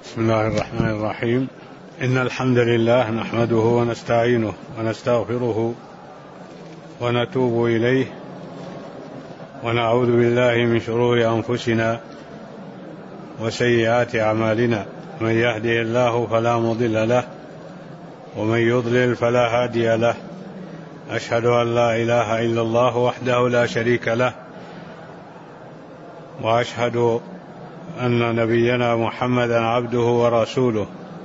بسم الله الرحمن الرحيم. إن الحمد لله نحمده ونستعينه ونستغفره ونتوب إليه ونعوذ بالله من شرور أنفسنا وسيئات أعمالنا. من يهده الله فلا مضل له ومن يضلل فلا هادي له. أشهد أن لا إله إلا الله وحده لا شريك له، وأشهد أن نبينا محمدا عبده ورسوله.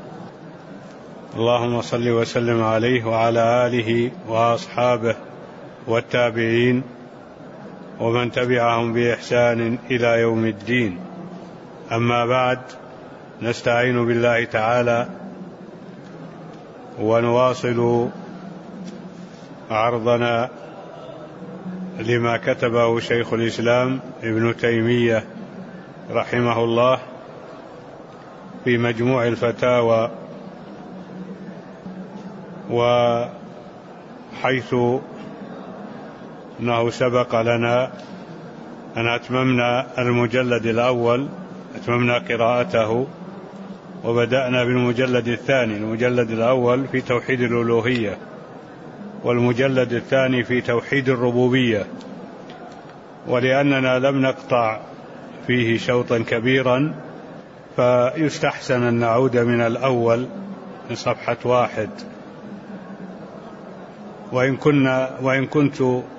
اللهم صل وسلم عليه وعلى آله وأصحابه والتابعين ومن تبعهم بإحسان إلى يوم الدين. أما بعد، نستعين بالله تعالى ونواصل عرضنا لما كتبه شيخ الإسلام ابن تيمية رحمه الله في مجموع الفتاوى، وحيث أنه سبق لنا أن أتممنا المجلد الأول، أتممنا قراءته وبدأنا بالمجلد الثاني. المجلد الأول في توحيد الألوهية، والمجلد الثاني في توحيد الربوبية. ولأننا لم نقطع فيه شوطا كبيرا فيستحسن أن نعود من الأول من صفحة 1. وإن كنت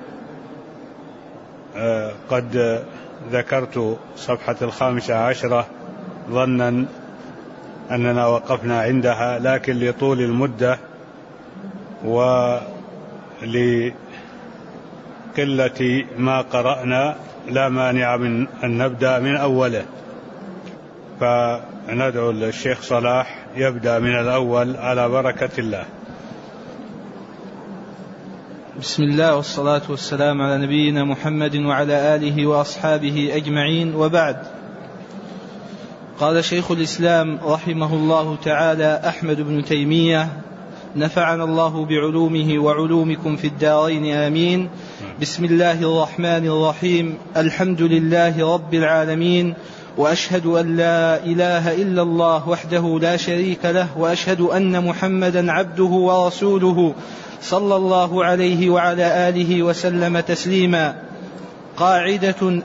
قد ذكرت صفحة 15 ظنا أننا وقفنا عندها، لكن لطول المدة ولقلة ما قرأنا لا مانع من أن نبدأ من أوله، فندعو الشيخ صلاح يبدأ من الأول على بركة الله. بسم الله والصلاة والسلام على نبينا محمد وعلى آله وأصحابه أجمعين، وبعد. قال شيخ الإسلام رحمه الله تعالى أحمد بن تيمية نفعنا الله بعلومه وعلومكم في الدارين آمين. بسم الله الرحمن الرحيم. الحمد لله رب العالمين، وأشهد أن لا إله إلا الله وحده لا شريك له، وأشهد أن محمدا عبده ورسوله صلى الله عليه وعلى آله وسلم تسليما. قاعدة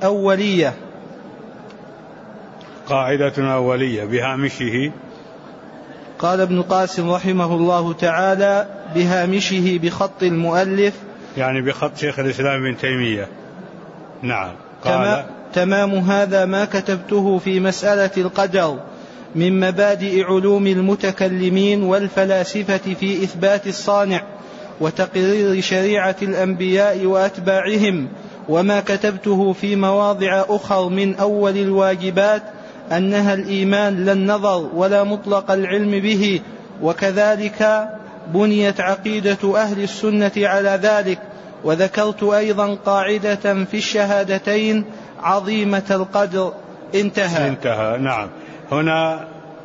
أولية بهامشه. قال ابن قاسم رحمه الله تعالى بهامشه بخط المؤلف، يعني بخط شيخ الإسلام ابن تيمية. نعم. قال تمام هذا ما كتبته في مسألة القدر من مبادئ علوم المتكلمين والفلاسفة في إثبات الصانع وتقرير شريعة الأنبياء وأتباعهم، وما كتبته في مواضع أخر من أول الواجبات أنها الإيمان لا النظر ولا مطلق العلم به، وكذلك بنيت عقيدة أهل السنة على ذلك. وذكرت أيضا قاعدة في الشهادتين عظيمة القدر. انتهى. نعم. هنا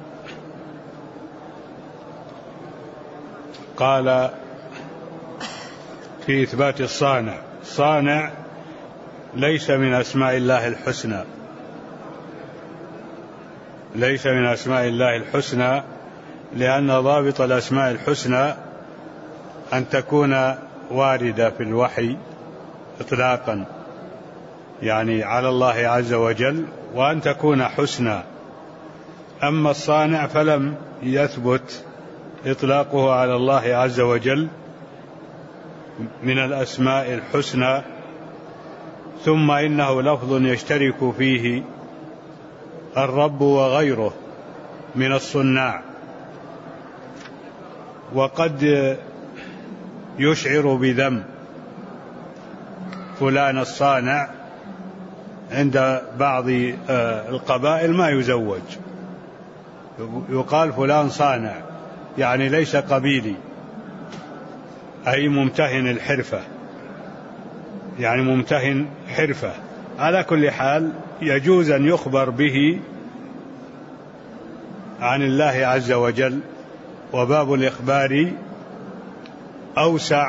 قال في إثبات الصانع. الصانع ليس من أسماء الله الحسنى، ليس من أسماء الله الحسنى، لأن ضابط الأسماء الحسنى أن تكون واردة في الوحي إطلاقا، يعني على الله عز وجل، وأن تكون حسنى. أما الصانع فلم يثبت إطلاقه على الله عز وجل من الأسماء الحسنى. ثم إنه لفظ يشترك فيه الرب وغيره من الصناع، وقد يشعر بذم فلان الصانع. عند بعض القبائل ما يزوج، يقال فلان صانع، يعني ليس قبيلي، أي ممتهن الحرفة، يعني ممتهن حرفة. على كل حال يجوز أن يخبر به عن الله عز وجل، وباب الإخبار أوسع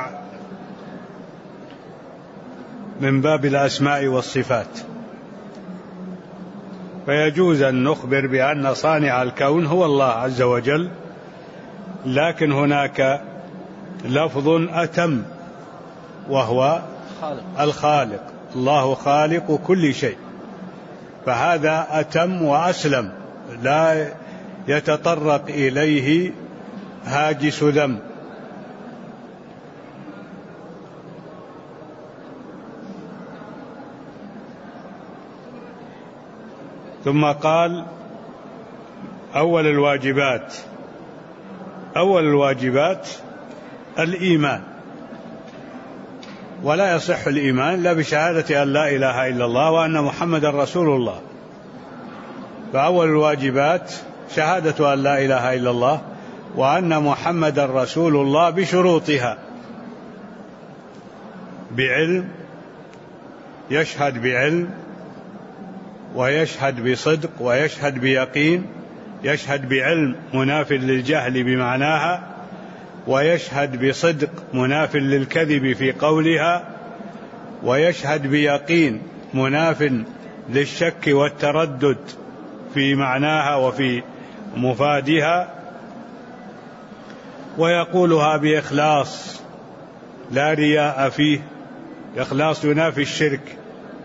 من باب الأسماء والصفات. فيجوز أن نخبر بأن صانع الكون هو الله عز وجل، لكن هناك لفظ أتم وهو الخالق. الله خالق كل شيء، فهذا أتم وأسلم، لا يتطرق إليه هاجس ذنب. ثم قال أول الواجبات الإيمان، ولا يصح الإيمان لا بشهادة أن لا إله إلا الله وأن محمد رسول الله. فأول الواجبات شهادة أن لا إله إلا الله وأن محمد رسول الله بشروطها: بعلم، يشهد بعلم ويشهد بصدق ويشهد بيقين. يشهد بعلم مناف للجهل بمعناها، ويشهد بصدق مناف للكذب في قولها، ويشهد بيقين مناف للشك والتردد في معناها وفي مفادها، ويقولها بإخلاص لا رياء فيه، إخلاص ينافي الشرك،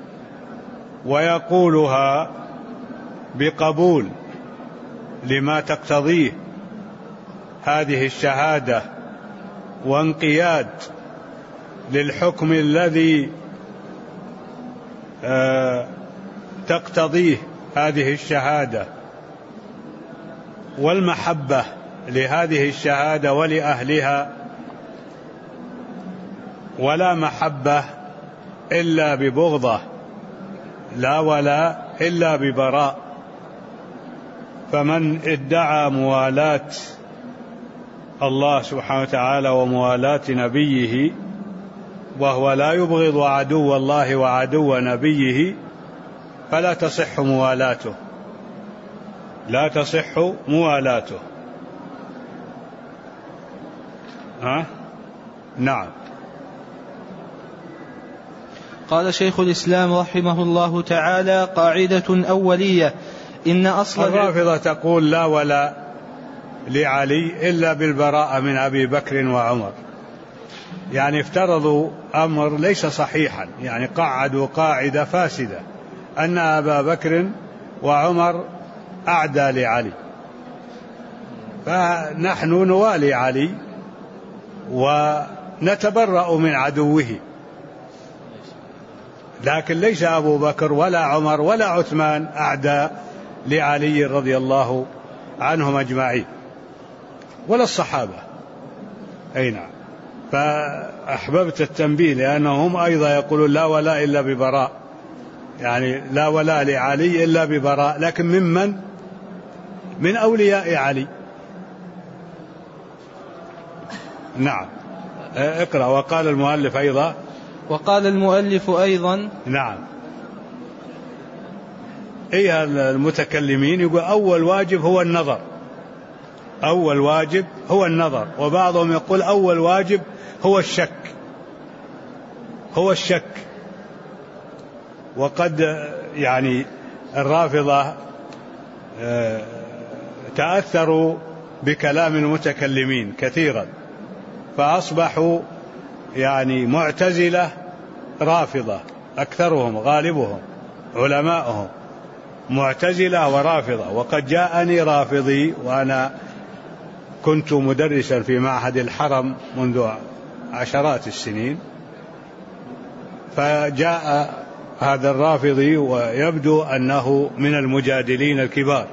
ويقولها بقبول لما تقتضيه هذه الشهادة، وانقياد للحكم الذي تقتضيه هذه الشهادة، والمحبة لهذه الشهادة ولأهلها، ولا محبة إلا ببغضة، لا ولا إلا ببراء. فمن ادعى موالاة الله سبحانه وتعالى وموالاة نبيه وهو لا يبغض عدو الله وعدو نبيه فلا تصح موالاته، لا تصح موالاته. نعم. قال شيخ الإسلام رحمه الله تعالى: قاعدة أولية، إن أصل الرافضة تقول لا ولا لعلي إلا بالبراءة من أبي بكر وعمر، يعني افترضوا أمر ليس صحيحا، يعني قعدوا قاعدة فاسدة أن أبا بكر وعمر أعدى لعلي، فنحن نوالي علي ونتبرأ من عدوه، لكن ليس أبو بكر ولا عمر ولا عثمان أعدى لعلي رضي الله عنهم أجمعين، ولا الصحابة. أي نعم. فأحببت التنبيه لأنهم أيضا يقولون لا ولا إلا ببراء، يعني لا ولا لعلي إلا ببراء، لكن ممن؟ من أولياء علي. نعم. اقرأ. وقال المؤلف أيضا نعم. أي المتكلمين يقول أول واجب هو النظر، وبعضهم يقول أول واجب هو الشك. وقد يعني الرافضة تأثروا بكلام المتكلمين كثيرا، فأصبحوا يعني معتزلة رافضة، أكثرهم غالبهم علماءهم معتزلة ورافضة. وقد جاءني رافضي وأنا كنت مدرسا في معهد الحرم منذ عشرات السنين، فجاء هذا الرافضي ويبدو أنه من المجادلين الكبار،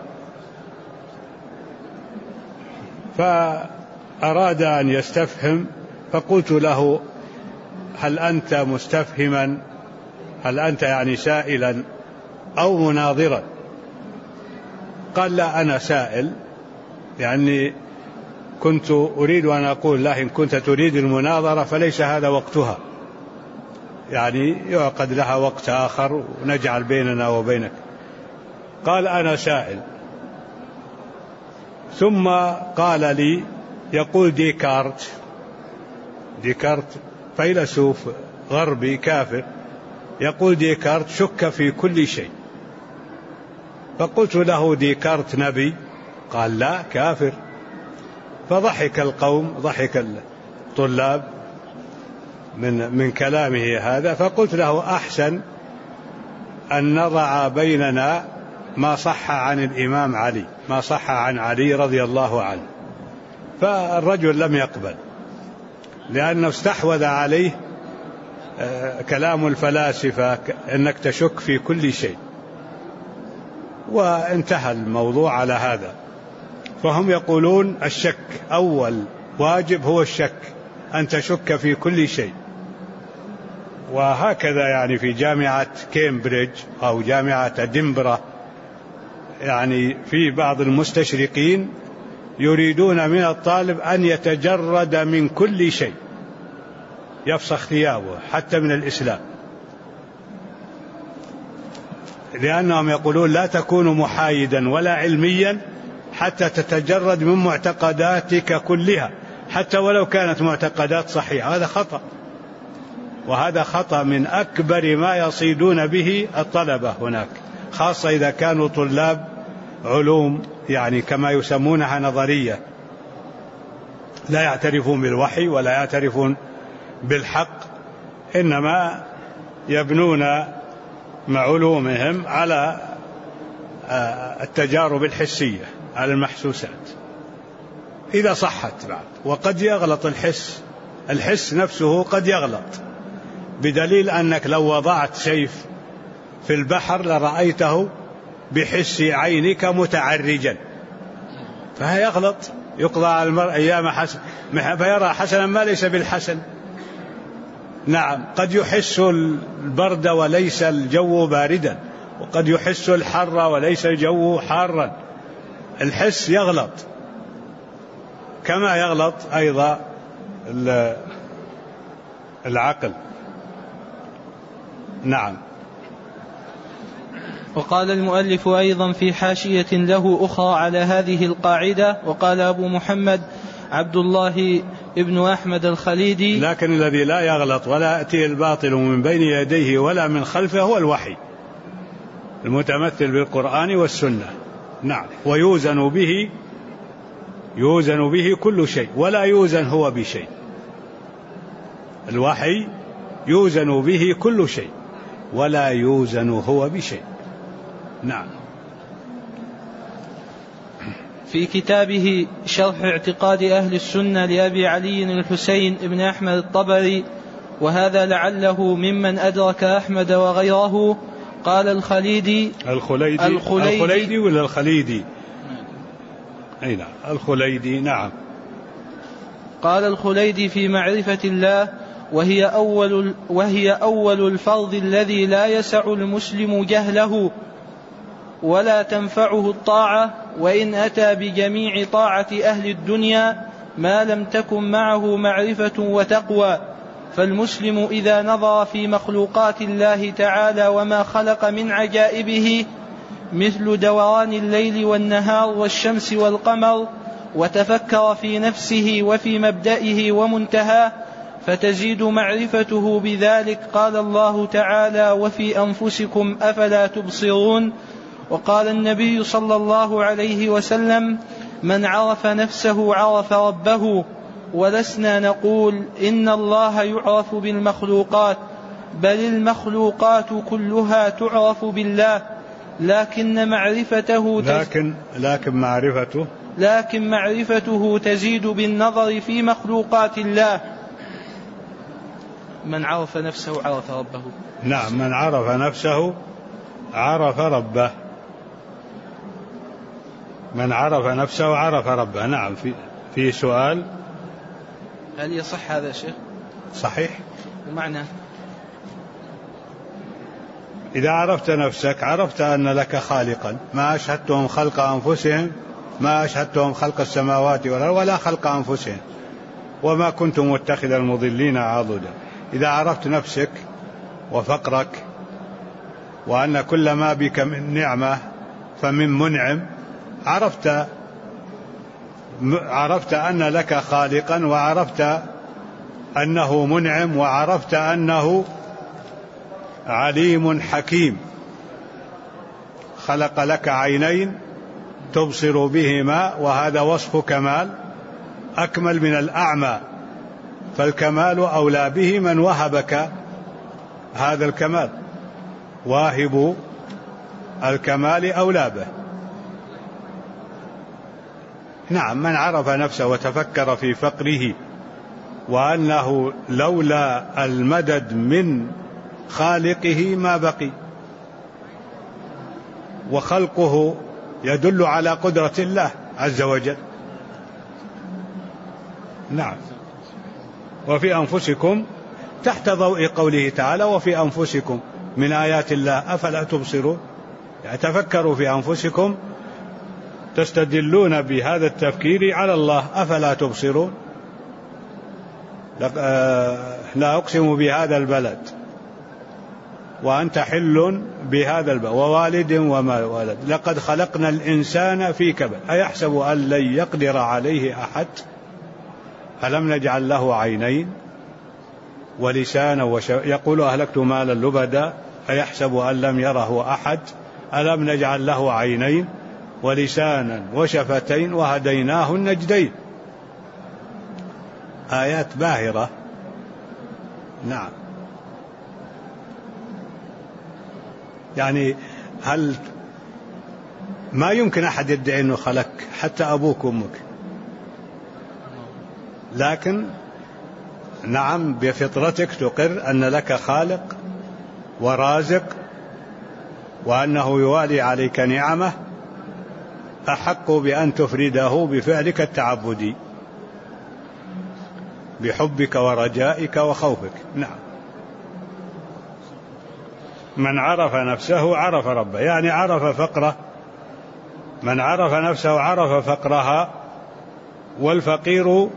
فأراد أن يستفهم، فقلت له: هل أنت مستفهما؟ هل أنت يعني سائلا أو مناظرا؟ قال: لا، أنا سائل، يعني كنت أريد أن أقول له إن كنت تريد المناظرة فليس هذا وقتها، يعني يعقد لها وقت آخر ونجعل بيننا وبينك. قال: أنا سائل. ثم قال لي: يقول ديكارت فيلسوف غربي كافر، يقول ديكارت: شك في كل شيء، فقلت له ديكارت نبي؟ قال لا، كافر. فضحك القوم، ضحك الطلاب من كلامه هذا. فقلت له أحسن أن نضع بيننا ما صح عن الإمام علي، ما صح عن علي رضي الله عنه. فالرجل لم يقبل، لأنه استحوذ عليه كلام الفلاسفة أنك تشك في كل شيء، وانتهى الموضوع على هذا. فهم يقولون الشك أول واجب هو الشك، أن تشك في كل شيء. وهكذا يعني في جامعة كامبريدج أو جامعة إدنبرا، يعني في بعض المستشرقين يريدون من الطالب أن يتجرد من كل شيء، يفسخ ثيابه حتى من الإسلام، لأنهم يقولون لا تكون محايدا ولا علميا حتى تتجرد من معتقداتك كلها، حتى ولو كانت معتقدات صحيحة. هذا خطأ، وهذا خطأ من أكبر ما يصيدون به الطلبة هناك، خاصة إذا كانوا طلاب علوم، يعني كما يسمونها نظرية، لا يعترفون بالوحي ولا يعترفون بالحق، إنما يبنون مع علومهم على التجارب الحسية، على المحسوسات إذا صحت بعد. وقد يغلط الحس نفسه قد يغلط، بدليل أنك لو وضعت سيف في البحر لرأيته بحس عينك متعرجا، فيغلط، يقضى على المرء أيام حسن، فيرى حسنا ما ليس بالحسن. نعم، قد يحس البرد وليس الجو باردا، وقد يحس الحر وليس الجو حارا. الحس يغلط، كما يغلط أيضا العقل. نعم. وقال المؤلف أيضا في حاشية له أخرى على هذه القاعدة، وقال أبو محمد عبد الله ابن أحمد الخليدي: لكن الذي لا يغلط ولا يأتي الباطل من بين يديه ولا من خلفه هو الوحي المتمثل بالقرآن والسنة. نعم. ويوزن به كل شيء، ولا يوزن هو بشيء. الوحي يوزن به كل شيء ولا يوزن هو بشيء. نعم. في كتابه شرح اعتقاد أهل السنة لأبي علي الحسين ابن أحمد الطبري، وهذا لعله ممن أدرك أحمد وغيره، قال الخليدي ولا الخليدي؟ أي نعم، الخليدي. نعم. قال الخليدي في معرفة الله: وهي أول الفرض الذي لا يسع المسلم جهله ولا تنفعه الطاعة، وإن أتى بجميع طاعة أهل الدنيا ما لم تكن معه معرفة وتقوى. فالمسلم إذا نظر في مخلوقات الله تعالى وما خلق من عجائبه مثل دوران الليل والنهار والشمس والقمر، وتفكر في نفسه وفي مبدئه ومنتهاه، فتزيد معرفته بذلك. قال الله تعالى: وفي أنفسكم أفلا تبصرون. وقال النبي صلى الله عليه وسلم: من عرف نفسه عرف ربه. ولسنا نقول إن الله يعرف بالمخلوقات، بل المخلوقات كلها تعرف بالله، لكن معرفته تزيد بالنظر في مخلوقات الله. من عرف نفسه عرف ربه. نعم، من عرف نفسه عرف ربه. من عرف نفسه عرف ربه. نعم. في سؤال: هل يصح هذا شيخ؟ صحيح. ومعنى إذا عرفت نفسك عرفت أن لك خالقا، ما أشهدتهم خلق أنفسهم، ما أشهدتهم خلق السماوات والأرض ولا خلق أنفسهم، وما كنت متخذ المضلين عضدا. إذا عرفت نفسك وفقرك، وأن كل ما بك من نعمة فمن منعم، عرفت أن لك خالقا، وعرفت أنه منعم، وعرفت أنه عليم حكيم. خلق لك عينين تبصر بهما، وهذا وصف كمال أكمل من الأعمى، فالكمال أولى به من وهبك هذا الكمال، واهب الكمال أولى به. نعم، من عرف نفسه وتفكر في فقره وأنه لولا المدد من خالقه ما بقي، وخلقه يدل على قدرة الله عز وجل. نعم. وفي أنفسكم تحت ضوء قوله تعالى وفي أنفسكم من آيات الله أفلا تبصرون، يعني تفكروا في أنفسكم، تستدلون بهذا التفكير على الله، أفلا تبصرون. لا أقسم بهذا البلد وأنت حل بهذا البلد ووالد وما ولد لقد خلقنا الإنسان في كبد أيحسب أن لن يقدر عليه أحد ألم نجعل له عينين ولسانا يقول أهلكت مالا لبدا أيحسب أن لم يره أحد ألم نجعل له عينين ولسانا وشفتين وهديناه النجدين. آيات باهرة. نعم. يعني هل ما يمكن أحد يدعي أنه خلق حتى أبوك وأمك، لكن نعم بفطرتك تقر أن لك خالق ورازق، وأنه يوالي عليك نعمه، أحق بأن تفرده بفعلك التعبدي بحبك ورجائك وخوفك. نعم. من عرف نفسه عرف ربه، يعني عرف فقره. من عرف نفسه عرف فقرها، والفقير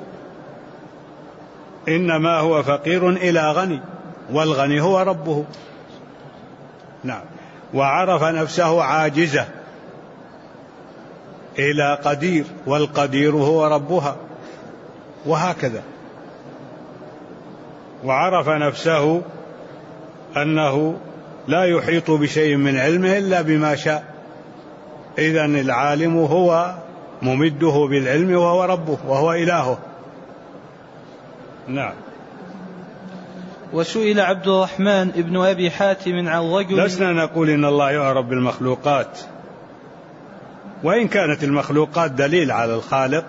إنما هو فقير إلى غني، والغني هو ربه. نعم. وعرف نفسه عاجزة إلى قدير، والقدير هو ربها، وهكذا. وعرف نفسه أنه لا يحيط بشيء من علمه إلا بما شاء، إذن العالم هو ممده بالعلم وهو ربه وهو إلهه. نعم. وسئل عبد الرحمن ابن أبي حاتم عن رجل. لسنا نقول إن الله يعرف بالمخلوقات، وإن كانت المخلوقات دليل على الخالق،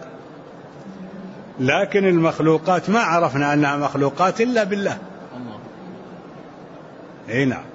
لكن المخلوقات ما عرفنا أنها مخلوقات إلا بالله. أي نعم.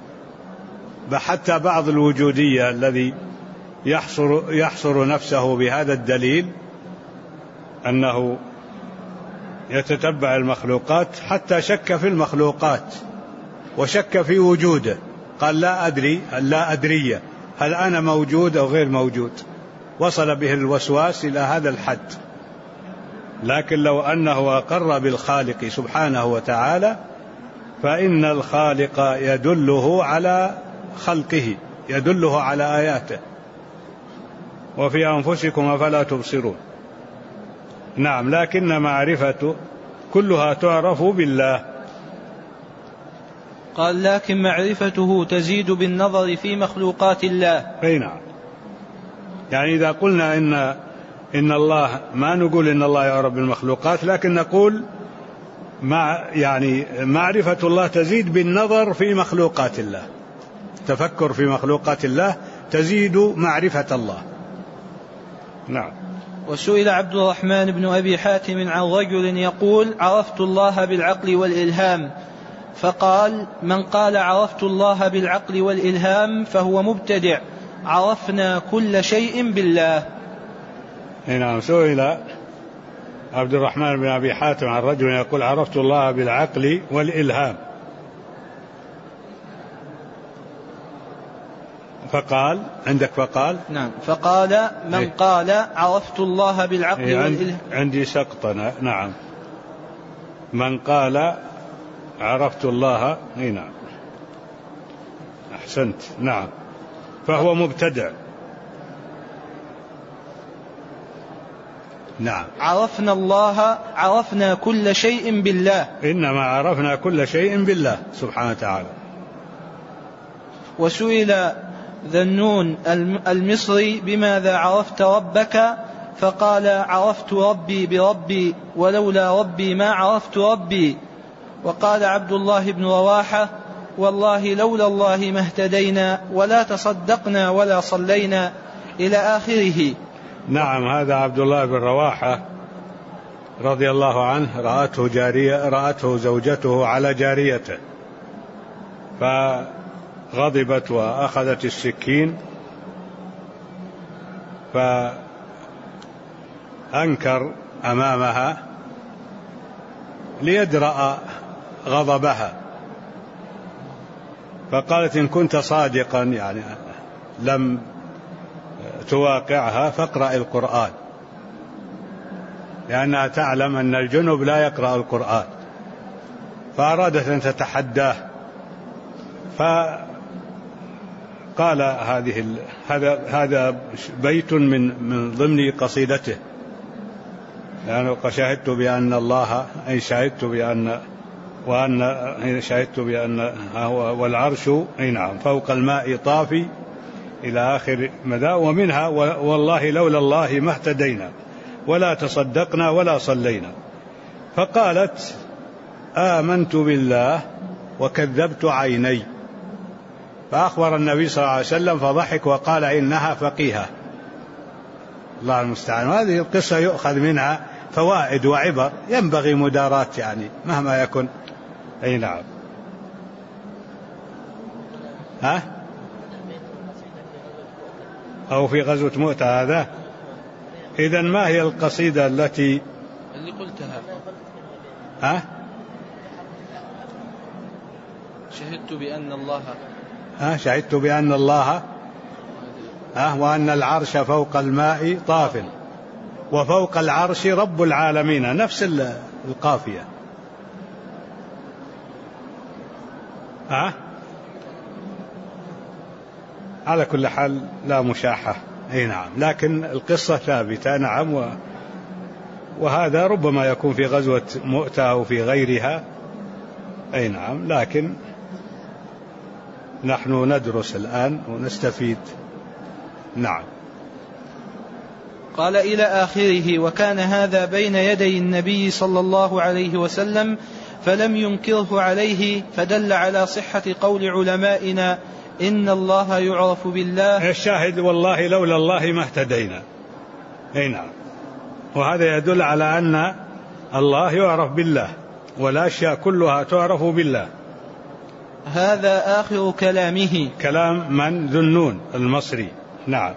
حتى بعض الوجودية الذي يحصر نفسه بهذا الدليل أنه يتتبع المخلوقات، حتى شك في المخلوقات وشك في وجوده، قال لا أدري هل أنا موجود أو غير موجود، وصل به الوسواس إلى هذا الحد. لكن لو أنه أقر بالخالق سبحانه وتعالى فإن الخالق يدله على خلقه، يدله على آياته. وفي أنفسكم أفلا تبصرون. نعم. لكن معرفة كلها تعرف بالله. قال لكن معرفته تزيد بالنظر في مخلوقات الله. أي نعم. يعني إذا قلنا إن الله، ما نقول إن الله يعرف بالمخلوقات، لكن نقول يعني معرفة الله تزيد بالنظر في مخلوقات الله، تفكر في مخلوقات الله تزيد معرفة الله. نعم. وسئل عبد الرحمن بن أبي حاتم عن رجل يقول عرفت الله بالعقل والإلهام، فقال من قال عرفت الله بالعقل والإلهام فهو مبتدع، عرفنا كل شيء بالله. نعم. سئل عبد الرحمن بن أبي حاتم عن رجل يقول عرفت الله بالعقل والإلهام، فقال عندك فقال نعم، فقال من قال عرفت الله بالعقل والإلهام. عندي سقطنا. نعم. من قال عرفت الله. نعم أحسنت. نعم. فهو مبتدع. نعم. عرفنا الله، عرفنا كل شيء بالله. إنما عرفنا كل شيء بالله سبحانه وتعالى. وسئل ذنون المصري: بماذا عرفت ربك؟ فقال: عرفت ربي بربي، ولولا ربي ما عرفت ربي. وقال عبد الله بن رواحة: والله لولا الله ما اهتدينا ولا تصدقنا ولا صلينا، إلى آخره. نعم، هذا عبد الله بن رواحة رضي الله عنه رأته زوجته على جاريته، فغضبت وأخذت السكين، فأنكر أمامها ليدرأ غضبها، فقالت: إن كنت صادقا يعني لم تواقعها فاقرأ القرآن، لأنها تعلم أن الجنب لا يقرأ القرآن، فأرادت أن تتحداه، فقال: هذا بيت من ضمن قصيدته، لأنه شهدت بأن الله شهدت بأن والعرش نعم فوق الماء طافي إلى آخر مدى، ومنها: والله لولا الله ما اهتدينا ولا تصدقنا ولا صلينا. فقالت: آمنت بالله وكذبت عيني. فأخبر النبي صلى الله عليه وسلم فضحك وقال: إنها فقيهة. الله المستعان. وهذه القصة يؤخذ منها فوائد وعبر، ينبغي مداراة يعني مهما يكن. أي نعم. أو في غزوة مؤتة هذا. إذن ما هي القصيدة التي اللي قلتها؟ شهدت بأن الله شهدت بأن الله وأن العرش فوق الماء طاف وفوق العرش رب العالمين، نفس القافية. على كل حال لا مشاحة. أي نعم، لكن القصة ثابتة. نعم. وهذا ربما يكون في غزوة مؤتة أو في غيرها. أي نعم، لكن نحن ندرس الآن ونستفيد. نعم. قال: إلى آخره. وكان هذا بين يدي النبي صلى الله عليه وسلم فلم ينكره عليه، فدل على صحة قول علمائنا: إن الله يعرف بالله. الشاهد: والله لولا الله ما اهتدينا. أي نعم. وهذا يدل على أن الله يعرف بالله، والأشياء كلها تعرف بالله. هذا آخر كلامه. كلام من؟ ذنون المصري. نعم.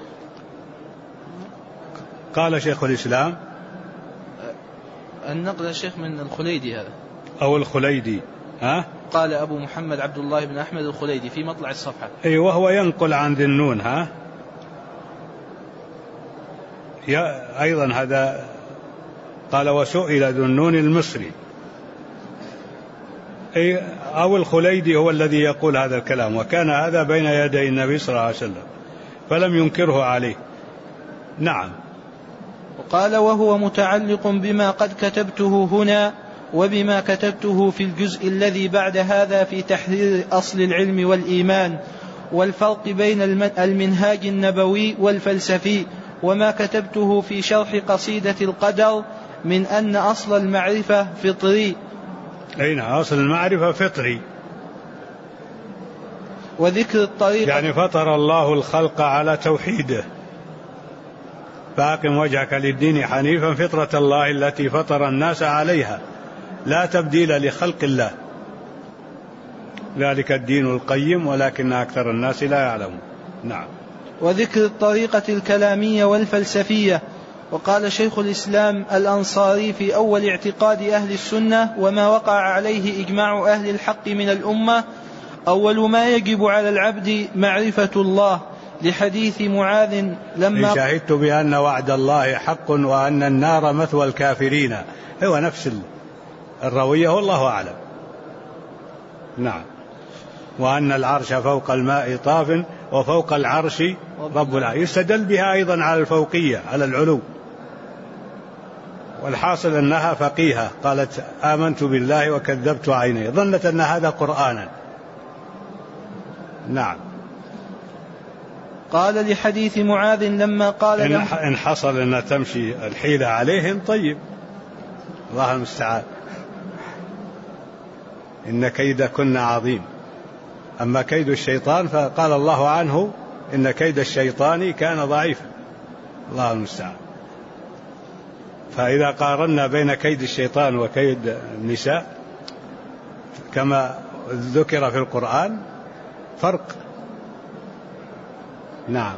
قال شيخ الإسلام. النقل الشيخ من الخليدي هذا أو الخليدي. قال أبو محمد عبد الله بن أحمد الخليدي في مطلع الصفحة. وهو ينقل عن ذنون. أيضا هذا قال: وسئل ذنون المصري. أو الخليدي هو الذي يقول هذا الكلام. وكان هذا بين يدي النبي صلى الله عليه وسلم فلم ينكره عليه. نعم. وقال: وهو متعلق بما قد كتبته هنا وبما كتبته في الجزء الذي بعد هذا في تحرير أصل العلم والإيمان، والفرق بين المنهاج النبوي والفلسفي، وما كتبته في شرح قصيدة القدر من أن أصل المعرفة فطري. أين أصل المعرفة فطري، وذكر الطريقة يعني فطر الله الخلق على توحيده، فأقم وجهك للدين حنيفا فطرة الله التي فطر الناس عليها لا تبديل لخلق الله، ذلك الدين القيم ولكن أكثر الناس لا يعلمون. نعم. وذكر الطريقة الكلامية والفلسفية. وقال شيخ الإسلام الأنصاري في أول اعتقاد أهل السنة وما وقع عليه إجماع أهل الحق من الأمة: أول ما يجب على العبد معرفة الله، لحديث معاذ لما شهدت بأن وعد الله حق وأن النار مثوى الكافرين، هو نفس الروية والله أعلم. نعم. وأن العرش فوق الماء طاف وفوق العرش رب العالمين، يستدل بها أيضا على الفوقية على العلو. والحاصل أنها فقيهة، قالت: آمنت بالله وكذبت عيني، ظنت أن هذا قرآنا. نعم. قال لحديث معاذ لما قال إن حصل أن تمشي الحيلة عليهم طيب، الله المستعان، إن كيدكن عظيم. أما كيد الشيطان فقال الله عنه إن كيد الشيطان كان ضعيفا، الله المستعان. فإذا قارنا بين كيد الشيطان وكيد النساء كما ذكر في القرآن فرق. نعم.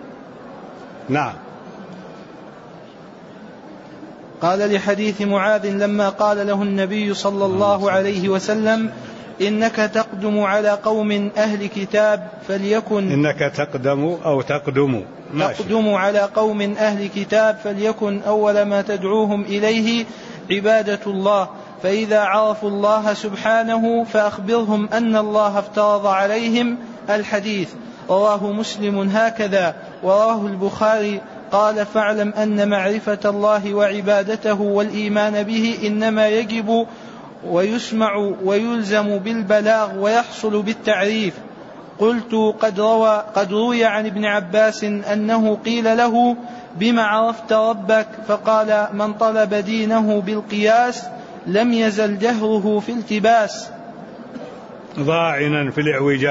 قال لحديث معاذ لما قال له النبي صلى الله عليه وسلم إنك تقدم على قوم أهل كتاب فليكن إنك تقدم أو تقدم على قوم أهل كتاب فليكن أول ما تدعوهم إليه عبادة الله، فإذا عرفوا الله سبحانه فأخبرهم أن الله افترض عليهم الحديث. رواه مسلم هكذا. ورواه البخاري قال فاعلم أن معرفة الله وعبادته والإيمان به إنما يجب ويسمع ويلزم بالبلاغ ويحصل بالتعريف. قلت قد روي عن ابن عباس أنه قيل له بما عرفت ربك؟ فقال من طلب دينه بالقياس لم يزل جهره في التباس، ضاعنا في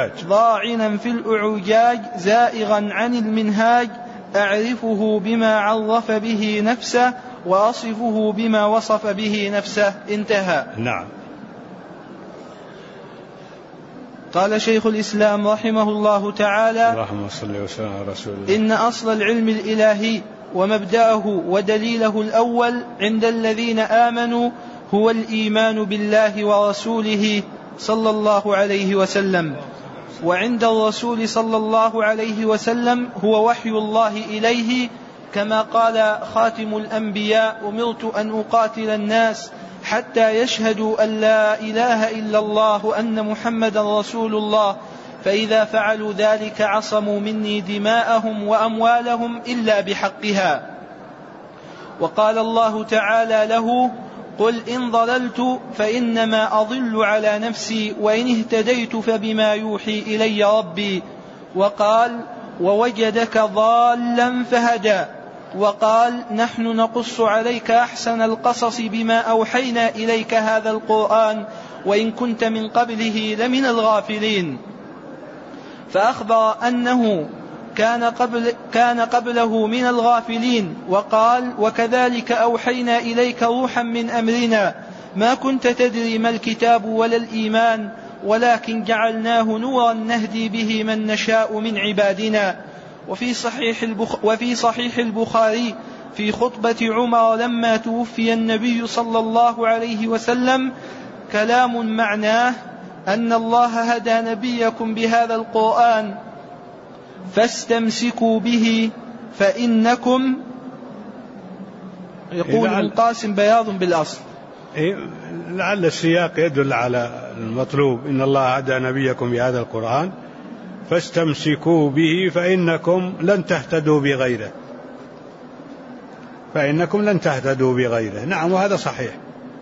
الإعوجاج زائغا عن المنهاج، أعرفه بما عرف به نفسه وأصفه بما وصف به نفسه. انتهى. نعم. قال شيخ الإسلام رحمه الله تعالى اللهم صل وسلم على رسول الله. إن أصل العلم الإلهي ومبدأه ودليله الأول عند الذين آمنوا هو الإيمان بالله ورسوله صلى الله عليه وسلم، وعند الرسول صلى الله عليه وسلم هو وحي الله إليه، كما قال خاتم الأنبياء أمرت أن أقاتل الناس حتى يشهدوا أن لا إله إلا الله وأن محمدا رسول الله، فإذا فعلوا ذلك عصموا مني دماءهم وأموالهم إلا بحقها. وقال الله تعالى له قل إن ضللت فإنما أضل على نفسي وإن اهتديت فبما يوحي إلي ربي. وقال ووجدك ضالا فهدى. وقال نحن نقص عليك أحسن القصص بما أوحينا إليك هذا القرآن وإن كنت من قبله لمن الغافلين. فأخبر أنه كان قبله من الغافلين. وقال وكذلك أوحينا إليك روحا من أمرنا ما كنت تدري ما الكتاب ولا الإيمان ولكن جعلناه نورا نهدي به من نشاء من عبادنا. وفي صحيح البخاري في خطبة عمر لما توفي النبي صلى الله عليه وسلم كلام معناه أن الله هدى نبيكم بهذا القرآن فاستمسكوا به فإنكم، يقول ابن القاسم بياض بالأصل. لعل السياق يدل على المطلوب، إن الله هدى نبيكم بهذا القرآن فاستمسكوا به فإنكم لن تهتدوا بغيره. نعم، وهذا صحيح.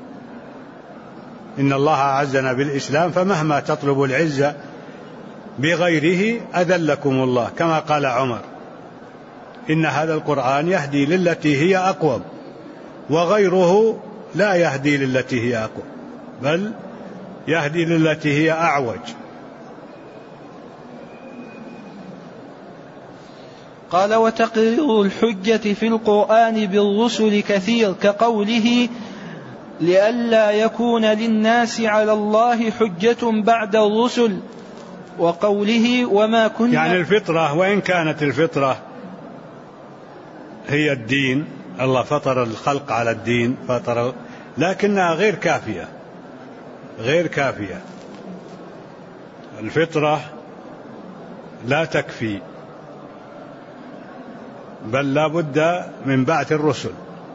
إن الله أعزنا بالإسلام فمهما تطلب العزة بغيره أذلكم الله، كما قال عمر إن هذا القرآن يهدي للتي هي أقوم وغيره لا يهدي للتي هي أقوم بل يهدي للتي هي أعوج. قال وتقرير الحجة في القرآن بالرسل كثير كقوله لئلا يكون للناس على الله حجة بعد الرسل، وقوله وما كنا، يعني الفطرة، وإن كانت الفطرة هي الدين، الله فطر الخلق على الدين لكنها غير كافية. الفطرة لا تكفي، بل لا بد من بعث الرسل.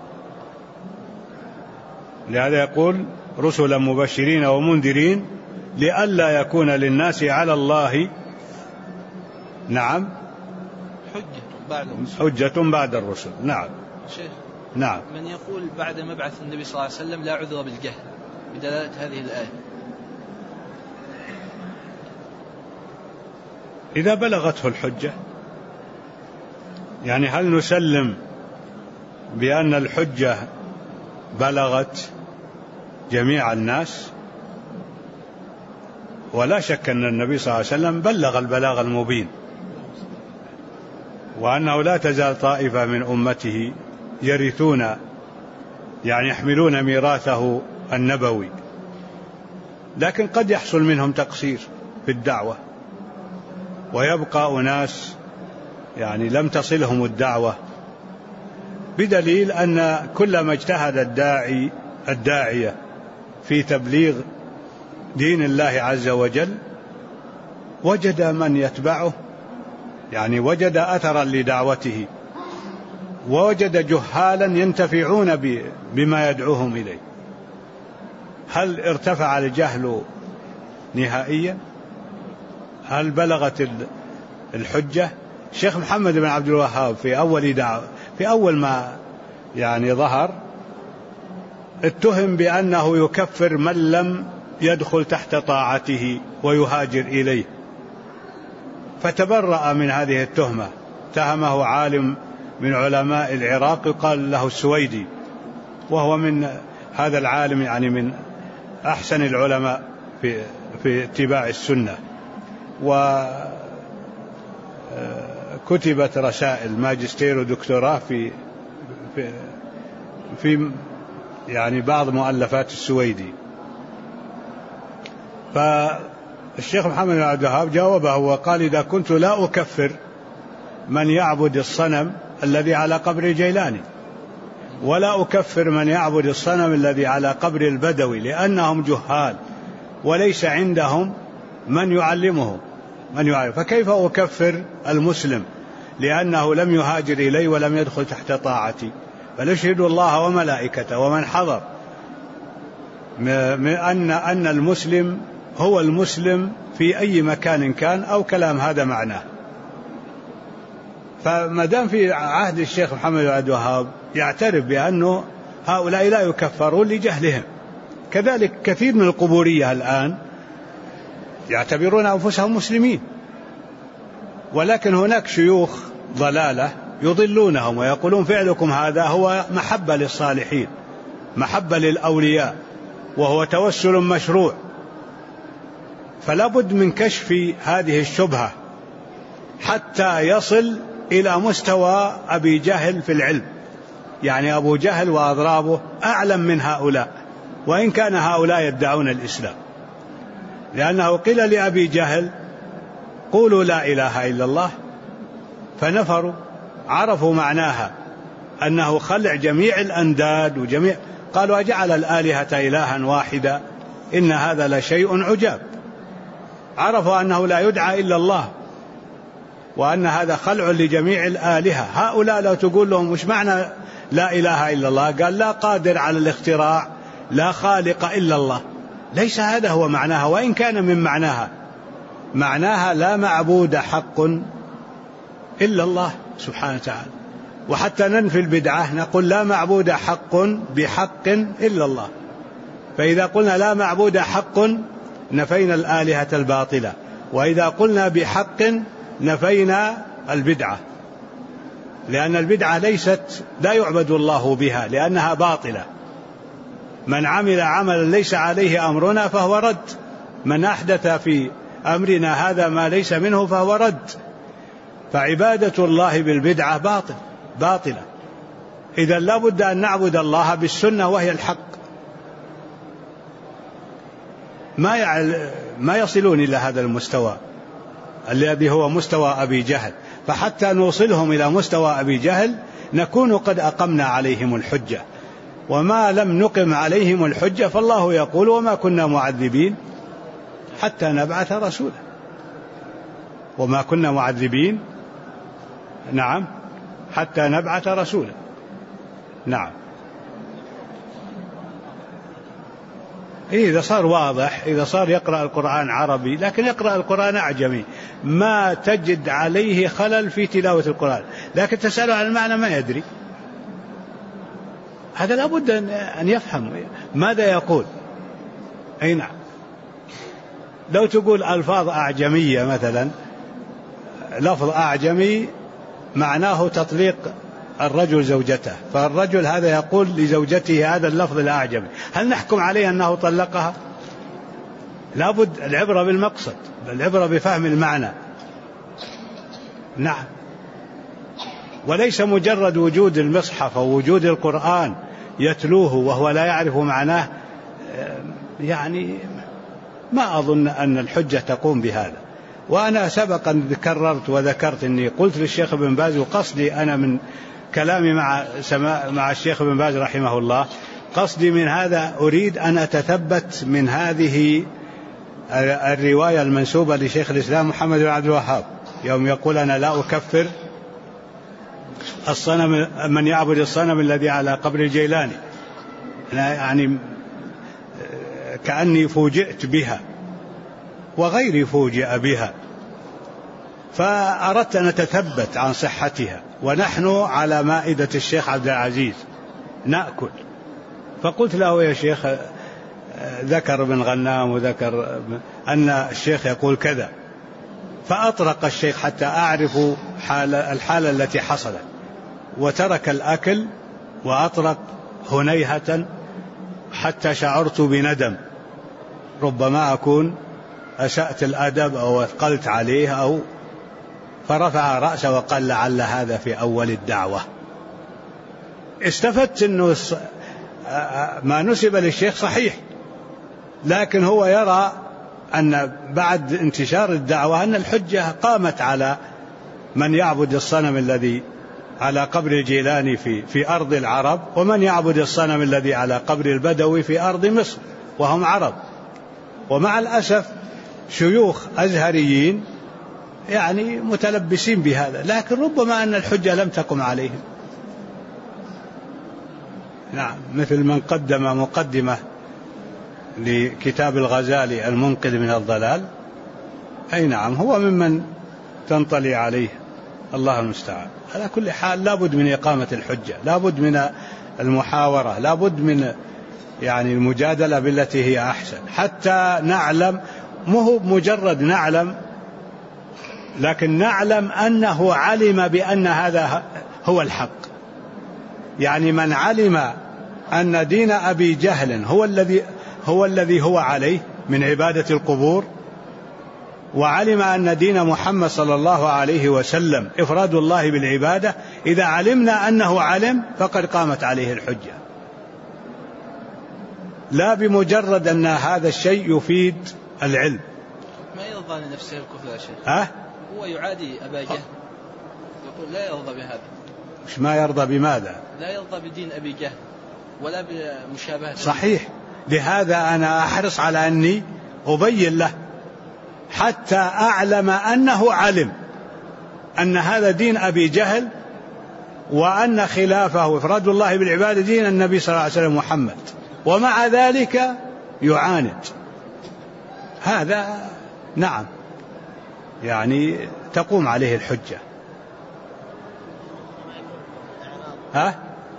لهذا يقول رسلا مبشرين ومنذرين لئلا يكون للناس على الله حجة بعد الرسل. نعم شيخ. نعم. من يقول بعد مبعث النبي صلى الله عليه وسلم لا عذر بالجهل بدلالة هذه الآية؟ إذا بلغته الحجة يعني هل نسلم بأن الحجة بلغت جميع الناس؟ ولا شك أن النبي صلى الله عليه وسلم بلغ البلاغ المبين، وأنه لا تزال طائفة من أمته يرثون يعني يحملون ميراثه النبوي، لكن قد يحصل منهم تقصير في الدعوة، ويبقى أناس يعني لم تصلهم الدعوة، بدليل أن كلما اجتهد الداعية في تبليغ دين الله عز وجل وجد من يتبعه، يعني وجد أثرا لدعوته، ووجد جهالا ينتفعون بما يدعوهم إليه. هل ارتفع الجهل نهائيا؟ هل بلغت الحجة؟ الشيخ محمد بن عبد الوهاب في أول ما يعني ظهر اتهم بأنه يكفر من لم يدخل تحت طاعته ويهاجر إليه، فتبرأ من هذه التهمة. اتهمه عالم من علماء العراق يقال له السويدي، وهو من هذا العالم يعني من أحسن العلماء في اتباع السنة، وكتبت رسائل ماجستير ودكتوراه في يعني بعض مؤلفات السويدي. فالشيخ محمد بن عبد الوهاب جاوبه وقال: إذا كنت لا أكفر من يعبد الصنم الذي على قبر الجيلاني، ولا أكفر من يعبد الصنم الذي على قبر البدوي، لأنهم جهال وليس عندهم من يعلمهم. فكيف أكفر المسلم لأنه لم يهاجر إلي ولم يدخل تحت طاعتي؟ بل أشهد الله وملائكته ومن حضر أن المسلم هو المسلم في أي مكان كان، أو كلام هذا معناه. فما دام في عهد الشيخ محمد بن عبد الوهاب يعترف بأنه هؤلاء لا يكفرون لجهلهم. كذلك كثير من القبورية الآن يعتبرون أنفسهم مسلمين، ولكن هناك شيوخ ضلالة يضلونهم ويقولون فعلكم هذا هو محبة للصالحين، محبة للأولياء، وهو توسل مشروع. فلا بد من كشف هذه الشبهة حتى يصل إلى مستوى أبي جهل في العلم. يعني أبو جهل وأضرابه أعلم من هؤلاء، وإن كان هؤلاء يدعون الإسلام، لأنه قيل لأبي جهل: قولوا لا إله إلا الله، فنفروا، عرفوا معناها أنه خلع جميع الأنداد قالوا: أجعل الآلهة إلها واحدا إن هذا لشيء عجاب. عرفوا أنه لا يدعى إلا الله، وأن هذا خلع لجميع الآلهة. هؤلاء لو تقول لهم مش معنى لا إله إلا الله، قال: لا قادر على الاختراع، لا خالق إلا الله. ليس هذا هو معناها، وإن كان من معناها لا معبود حق إلا الله سبحانه وتعالى. وحتى ننفي البدعة نقول: لا معبود حق بحق إلا الله. فإذا قلنا لا معبود حق نفينا الآلهة الباطلة، وإذا قلنا بحق نفينا البدعة، لأن البدعة لا يعبد الله بها لأنها باطلة. من عمل عملا ليس عليه أمرنا فهو رد، من أحدث في أمرنا هذا ما ليس منه فهو رد. فعبادة الله بالبدعة باطلة. إذا لا بد أن نعبد الله بالسنة وهي الحق. ما يصلون إلى هذا المستوى الذي هو مستوى أبي جهل. فحتى نوصلهم إلى مستوى أبي جهل نكون قد أقمنا عليهم الحجة، وما لم نقم عليهم الحجة فالله يقول: وما كنا معذبين حتى نبعث رسولا. وما كنا معذبين، نعم، حتى نبعث رسولا. نعم. إذا صار واضح، إذا صار يقرأ القرآن عربي لكن يقرأ القرآن أعجمي، ما تجد عليه خلل في تلاوة القرآن، لكن تسأله عن المعنى ما يدري. هذا لابد أن يفهم ماذا يقول. أي نعم. لو تقول ألفاظ أعجمية مثلا، لفظ أعجمي معناه تطليق الرجل زوجته، فالرجل هذا يقول لزوجته هذا اللفظ الأعجمي، هل نحكم عليه أنه طلقها؟ لابد العبرة بالمقصد، العبرة بفهم المعنى. نعم، وليس مجرد وجود المصحف أو وجود القرآن يتلوه وهو لا يعرف معناه، يعني ما أظن أن الحجة تقوم بهذا. وأنا سبقا كررت وذكرت أني قلت للشيخ ابن باز، وقصدي أنا من كلامي مع الشيخ ابن باز رحمه الله، قصدي من هذا أريد أن أتثبت من هذه الرواية المنسوبة لشيخ الإسلام محمد بن عبد الوهاب يوم يقول أنا لا أكفر الصنم من يعبد الصنم الذي على قبر الجيلاني، يعني كأني فوجئت بها وغيري فوجئ بها، فأردت أن أتثبت عن صحتها، ونحن على مائدة الشيخ عبد العزيز نأكل. فقلت له يا شيخ ذكر ابن غنام وذكر أن الشيخ يقول كذا، فأطرق الشيخ حتى أعرف الحالة التي حصلت، وترك الأكل وأطرق هنيهة حتى شعرت بندم، ربما أكون أسأت الأدب أو أثقلت عليه فرفع رأسه وقال لعل هذا في أول الدعوة. استفدت أنه ما نسب للشيخ صحيح، لكن هو يرى أن بعد انتشار الدعوة أن الحجة قامت على من يعبد الصنم الذي على قبر الجيلاني في أرض العرب، ومن يعبد الصنم الذي على قبر البدوي في أرض مصر وهم عرب. ومع الأسف شيوخ أزهريين يعني متلبسين بهذا، لكن ربما أن الحجة لم تقم عليهم. نعم، مثل من قدم مقدمة لكتاب الغزالي المنقذ من الضلال، أي نعم هو ممن تنطلي عليه، الله المستعان. على كل حال لابد من إقامة الحجة، لابد من المحاورة، لابد من يعني المجادلة بالتي هي أحسن، حتى نعلم، مو مجرد نعلم، لكن نعلم أنه علم بأن هذا هو الحق. يعني من علم أن دين أبي جهل هو الذي هو عليه من عبادة القبور، وعلم أن دين محمد صلى الله عليه وسلم إفراد الله بالعبادة، إذا علمنا أنه علم فقد قامت عليه الحجة، لا بمجرد أن هذا الشيء يفيد العلم. ما يرضى لنفسه الكفر يا شيخ، هو يعادي أبا جهل، يقول لا يرضى بهذا. مش ما يرضى بماذا؟ لا يرضى بدين أبي جهل ولا بمشابهة. صحيح، لهذا أنا أحرص على أني أبين له حتى أعلم أنه علم أن هذا دين أبي جهل، وأن خلافه إفراد الله بالعبادة دين النبي صلى الله عليه وسلم محمد، ومع ذلك يعاند. هذا نعم يعني تقوم عليه الحجة. ها؟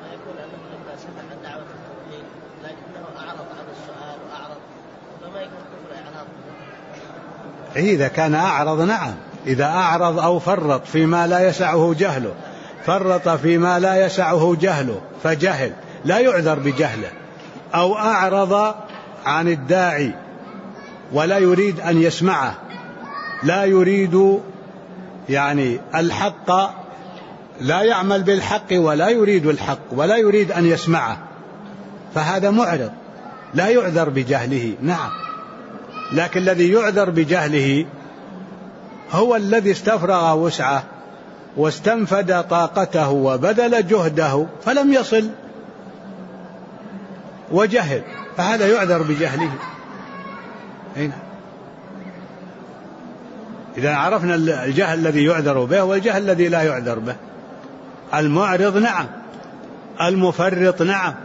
إذا كان أعرض نعم، إذا أعرض أو فرط فيما لا يسعه جهله، فرط فيما لا يسعه جهله فجهل لا يعذر بجهله، أو أعرض عن الداعي ولا يريد أن يسمعه، لا يريد يعني الحق، لا يعمل بالحق ولا يريد الحق ولا يريد أن يسمعه، فهذا معرض لا يعذر بجهله. نعم، لكن الذي يعذر بجهله هو الذي استفرغ وسعه واستنفد طاقته وبذل جهده فلم يصل وجهل، فهذا يعذر بجهله. هنا إذا عرفنا الجهل الذي يعذر به والجهل الذي لا يعذر به، المعرض نعم، المفرط نعم.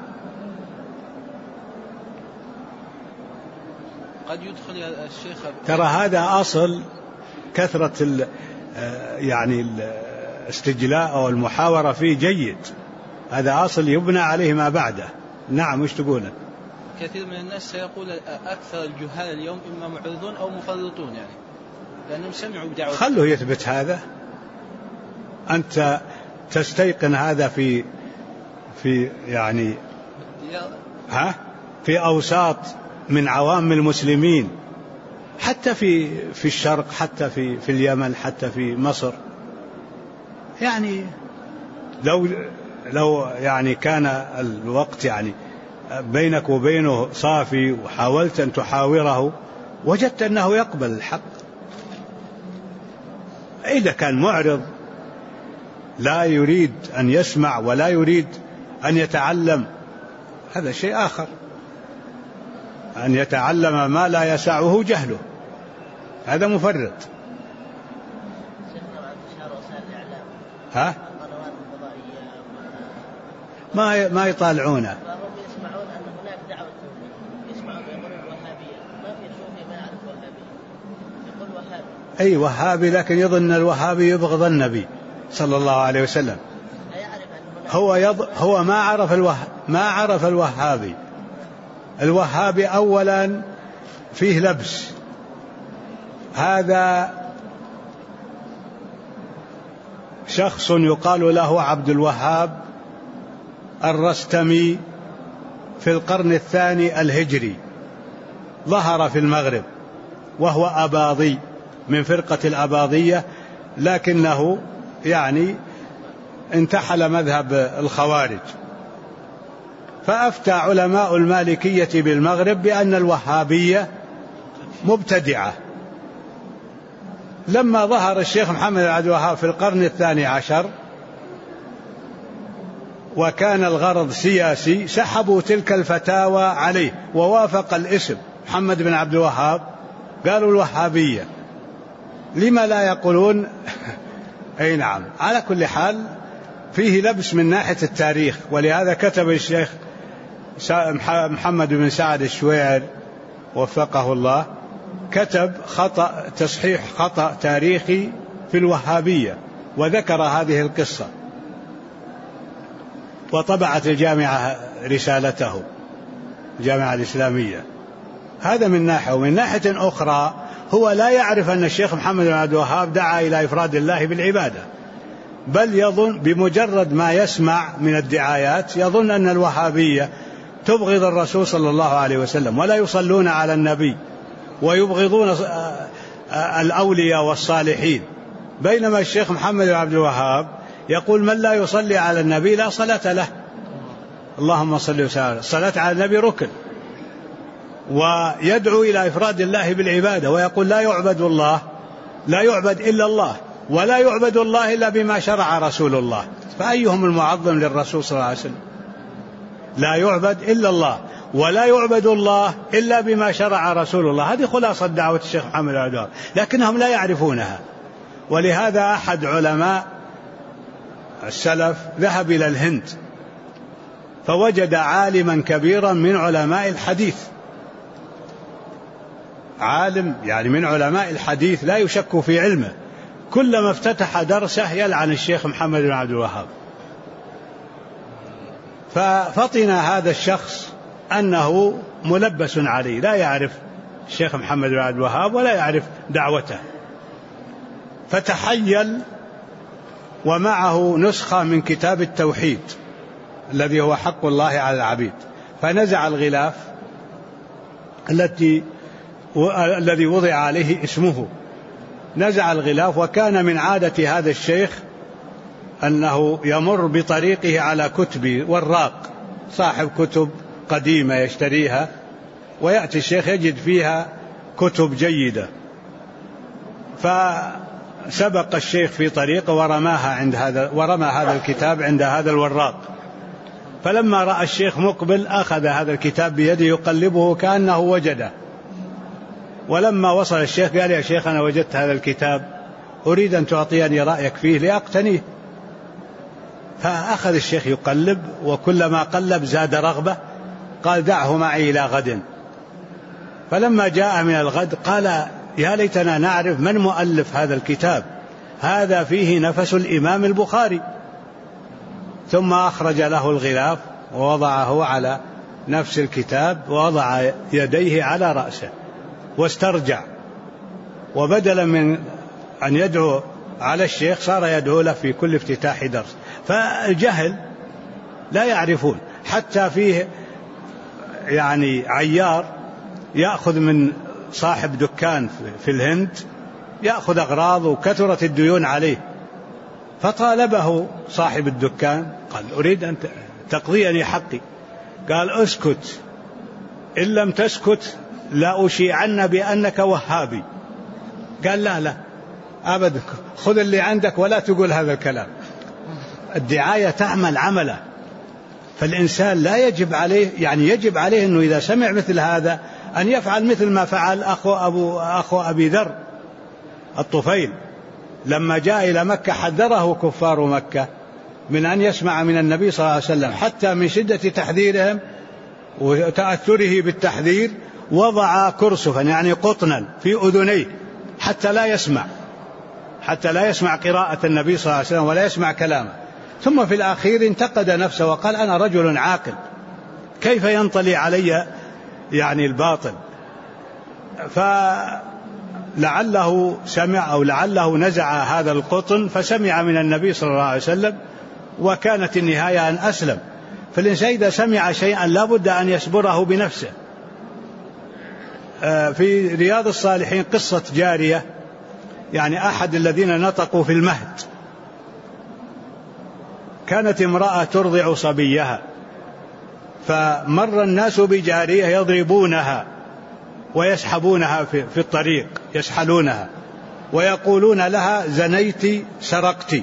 قد يدخل يا الشيخ، ترى هذا أصل كثرة يعني الاستجلاء أو المحاورة فيه جيد، هذا أصل يبنى عليه ما بعده. نعم، وش تقول؟ كثير من الناس سيقول أكثر الجهال اليوم إما معرضون أو مفرطون، يعني لأنهم سمعوا بدعوة. خلوا يثبت هذا، أنت تستيقن هذا في يعني في أوساط من عوام المسلمين، حتى في الشرق، حتى في اليمن، حتى في مصر. يعني لو يعني كان الوقت يعني بينك وبينه صافي وحاولت أن تحاوره وجدت أنه يقبل الحق. إذا كان معرض لا يريد أن يسمع ولا يريد أن يتعلم هذا شيء آخر. أن يتعلم ما لا يسعه جهله هذا مفرط. ما يطالعونه. يسمعون أن هناك دعوة يسمعون يقولون الوهابية، ما في صوفي ما يعرف وهابي يقول وهابي. أي وهابي، لكن يظن الوهابي يبغض النبي صلى الله عليه وسلم. هو ما عرف الوهابي. الوهابي أولا فيه لبس. هذا شخص يقال له عبد الوهاب الرستمي في القرن الثاني الهجري، ظهر في المغرب وهو أباضي من فرقة الأباضية، لكنه يعني انتحل مذهب الخوارج. فأفتى علماء المالكية بالمغرب بأن الوهابية مبتدعة. لما ظهر الشيخ محمد بن عبد الوهاب في القرن الثاني عشر وكان الغرض سياسي، سحبوا تلك الفتاوى عليه ووافق الاسم محمد بن عبد الوهاب، قالوا الوهابية. لما لا يقولون أي نعم. على كل حال فيه لبس من ناحية التاريخ، ولهذا كتب الشيخ محمد بن سعد الشويعر وفقه الله، كتب تصحيح خطأ تاريخي في الوهابية، وذكر هذه القصة، وطبعت الجامعة رسالته الجامعة الإسلامية. هذا من ناحية. ومن ناحية أخرى هو لا يعرف أن الشيخ محمد بن عبد الوهاب دعا إلى إفراد الله بالعبادة، بل يظن بمجرد ما يسمع من الدعايات يظن أن الوهابية تبغض الرسول صلى الله عليه وسلم ولا يصلون على النبي ويبغضون الأولياء والصالحين، بينما الشيخ محمد بن عبد الوهاب يقول من لا يصلي على النبي لا صلاة له. اللهم صل وسلم. الصلاة على النبي ركن، ويدعو إلى إفراد الله بالعبادة، ويقول لا يعبد الله، لا يعبد إلا الله، ولا يعبد الله إلا بما شرع رسول الله. فأيهم المعظم للرسول صلى الله عليه وسلم؟ لا يعبد إلا الله، ولا يعبد الله إلا بما شرع رسول الله. هذه خلاصة دعوة الشيخ محمد بن عبد الوهاب، لكنهم لا يعرفونها. ولهذا أحد علماء السلف ذهب إلى الهند فوجد عالما كبيرا من علماء الحديث، عالم يعني من علماء الحديث لا يشك في علمه، كلما افتتح درسه يلعن الشيخ محمد بن عبد الوهاب. ففطن هذا الشخص أنه ملبس عليه، لا يعرف الشيخ محمد بن عبد الوهاب ولا يعرف دعوته، فتحيل ومعه نسخة من كتاب التوحيد الذي هو حق الله على العبيد، فنزع الغلاف الذي وضع عليه اسمه، نزع الغلاف. وكان من عادة هذا الشيخ أنه يمر بطريقه على كتب وراق، صاحب كتب قديمة يشتريها، ويأتي الشيخ يجد فيها كتب جيدة، فسبق الشيخ في طريقه ورمى هذا الكتاب عند هذا الوراق. فلما رأى الشيخ مقبل أخذ هذا الكتاب بيده يقلبه كأنه وجده، ولما وصل الشيخ قال يا شيخ أنا وجدت هذا الكتاب أريد أن تعطيني رأيك فيه لأقتنيه. فأخذ الشيخ يقلب، وكلما قلب زاد رغبة، قال دعه معي إلى غد. فلما جاء من الغد قال يا ليتنا نعرف من مؤلف هذا الكتاب، هذا فيه نفس الإمام البخاري. ثم أخرج له الغلاف ووضعه على نفس الكتاب ووضع يديه على رأسه واسترجع، وبدلا من أن يدعو على الشيخ صار يدعو له في كل افتتاح درس. فالجهل لا يعرفون. حتى فيه يعني عيار يأخذ من صاحب دكان في الهند، يأخذ أغراض وكثرت الديون عليه، فطالبه صاحب الدكان قال أريد أن تقضيني حقي. قال اسكت، إن لم تسكت لا أشيعن بأنك وهابي. قال لا أبدا، خذ اللي عندك ولا تقول هذا الكلام. الدعاية تعمل عمله. فالإنسان لا يجب عليه، يعني يجب عليه أنه إذا سمع مثل هذا أن يفعل مثل ما فعل أخو أبي ذر الطفيل لما جاء إلى مكة، حذره كفار مكة من أن يسمع من النبي صلى الله عليه وسلم، حتى من شدة تحذيرهم وتأثره بالتحذير وضع كرسفا يعني قطنا في أذنيه حتى لا يسمع قراءة النبي صلى الله عليه وسلم ولا يسمع كلامه. ثم في الأخير انتقد نفسه وقال أنا رجل عاقل، كيف ينطلي علي يعني الباطل؟ فلعله سمع أو لعله نزع هذا القطن فسمع من النبي صلى الله عليه وسلم، وكانت النهاية أن أسلم. فالإنسان إذا سمع شيئا لا بد أن يصبره بنفسه. في رياض الصالحين قصة جارية، يعني أحد الذين نطقوا في المهد، كانت امرأة ترضع صبيها، فمر الناس بجارية يضربونها ويسحبونها في الطريق، يسحلونها ويقولون لها زنيت سرقت.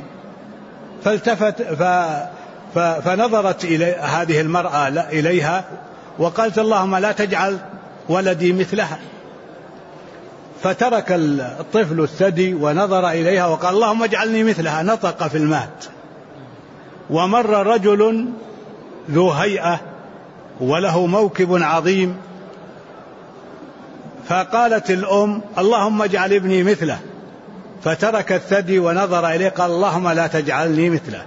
فنظرت إلى هذه المرأة إليها وقالت اللهم لا تجعل ولدي مثلها. فترك الطفل الثدي ونظر إليها وقال اللهم اجعلني مثلها، نطق في المهد. ومر رجل ذو هيئة وله موكب عظيم، فقالت الأم اللهم اجعل ابني مثله، فترك الثدي ونظر إليه قال اللهم لا تجعلني مثله.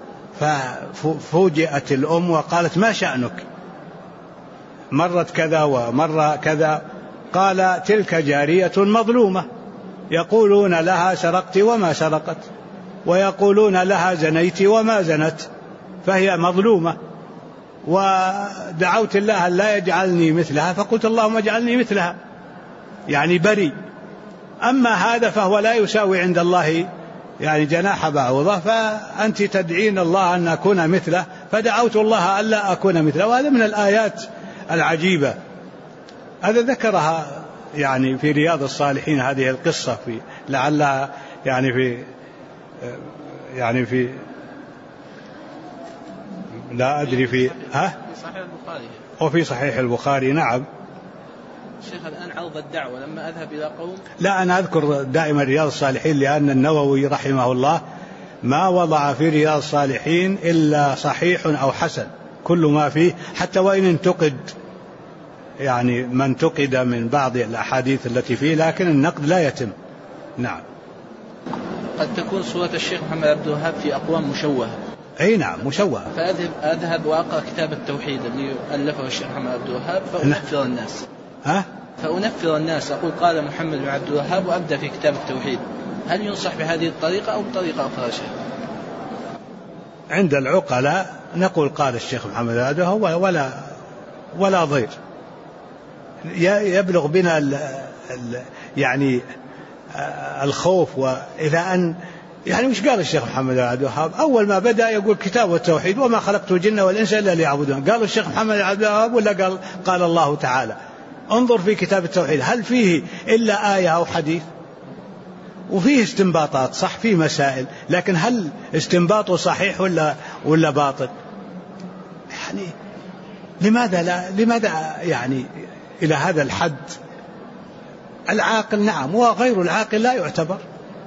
ففوجئت الأم وقالت ما شأنك؟ مرت كذا ومر كذا. قال تلك جارية مظلومة، يقولون لها سرقت وما سرقت، ويقولون لها زنيت وما زنت، فهي مظلومة، ودعوت الله لا يجعلني مثلها فقلت اللهم اجعلني مثلها، يعني بري. أما هذا فهو لا يساوي عند الله يعني جناح بعوضة، فأنت تدعين الله أن أكون مثله، فدعوت الله ألا أكون مثله. وهذا من الآيات العجيبة. هذا ذكرها يعني في رياض الصالحين هذه القصة، في لعلها يعني في لا أدري في صحيح البخاري وفي صحيح البخاري. نعم. شيخ الآن عرض الدعوة لما أذهب إلى قوم، لا أنا أذكر دائما رياض الصالحين، لأن النووي رحمه الله ما وضع في رياض الصالحين إلا صحيح أو حسن، كل ما فيه، حتى وإن انتقد يعني ما انتقد من بعض الأحاديث التي فيه، لكن النقد لا يتم. نعم. قد تكون صورة الشيخ محمد عبد الوهاب في أقوام مشوهة. أي نعم مشوهة. فأذهب وأقرأ كتاب التوحيد الذي ألفه الشيخ محمد عبد الوهاب فأنفر الناس. فأنفر الناس، أقول قال محمد بن عبد الوهاب وأبدأ في كتاب التوحيد. هل ينصح بهذه الطريقة أو بطريقة أخرى شيخ؟ عند العقلاء نقول قال الشيخ محمد عبد الوهاب ولا ضير. يبلغ بنا يعني الخوف، وإلى أن يعني وش قال الشيخ محمد عبد الوهاب؟ أول ما بدأ يقول كتاب التوحيد وما خلقت الجن والإنس إلا ليعبدون. قال الشيخ محمد عبد الوهاب ولا قال الله تعالى؟ انظر في كتاب التوحيد هل فيه إلا آية أو حديث؟ وفيه استنباطات صح، فيه مسائل، لكن هل استنباطه صحيح ولا باطل؟ يعني لماذا يعني إلى هذا الحد؟ العاقل نعم، وغير العاقل لا يعتبر.